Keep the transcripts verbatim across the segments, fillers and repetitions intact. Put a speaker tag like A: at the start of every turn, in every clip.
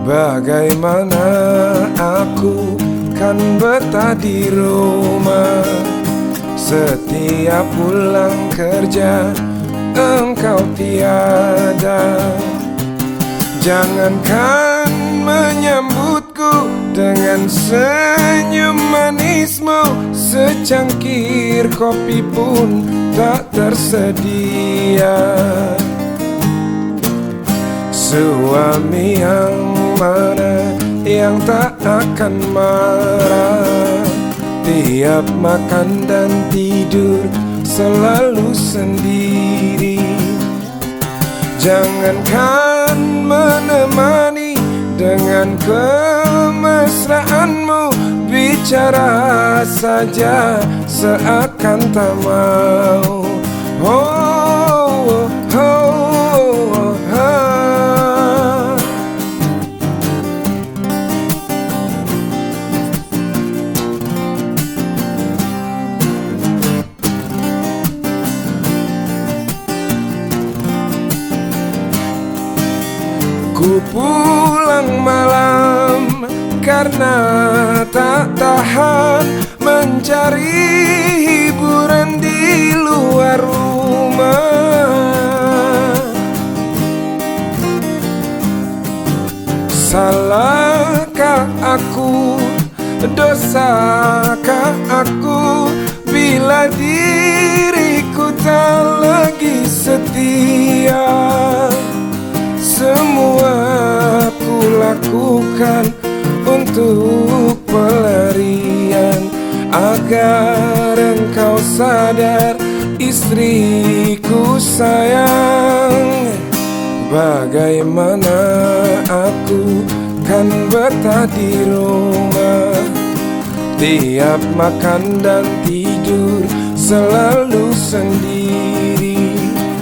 A: Bagaimana aku kan betah di rumah, setiap pulang kerja engkau tiada. Jangankan menyambutku dengan senyum manismu, secangkir kopi pun tak tersedia. Suami yang mana yang tak akan marah, tiap makan dan tidur selalu sendiri. Jangankan menemani dengan kemesraanmu, bicara saja seakan tak mau. Oh, oh, oh, oh, oh. Ku pulang malam karena tak tahan mencari hiburan di luar rumah. Salahkah aku, dosakah aku bila diriku tak lagi setia? Semua ku lakukan untuk pelarian, agar engkau sadar istriku sayang. Bagaimana aku kan betah di rumah, tiap makan dan tidur selalu sendiri.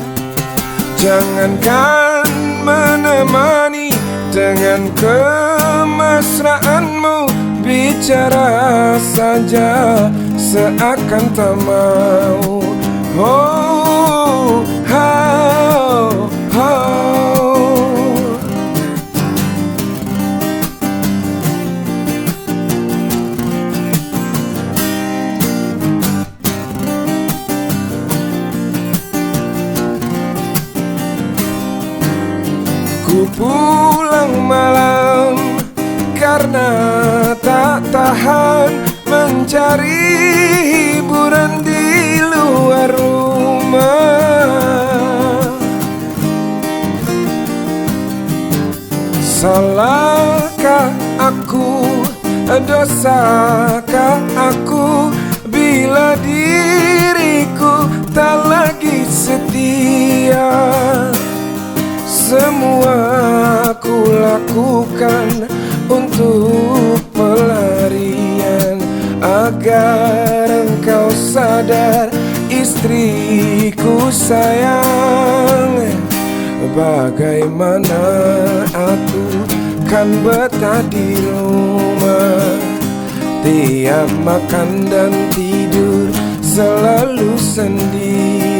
A: Jangankan menemani dengan kemesraanmu, bicara saja seakan tak mau. Oh, oh, oh. Ku pulang malam karena tak tahan mencari hiburan di luar rumah. Salahkah aku, dosakah aku bila diriku tak lagi setia? Semua ku lakukan untuk pelarian, agar engkau sadar istriku sayang. Bagaimana aku kan betah di rumah, tiap makan dan tidur selalu sendiri.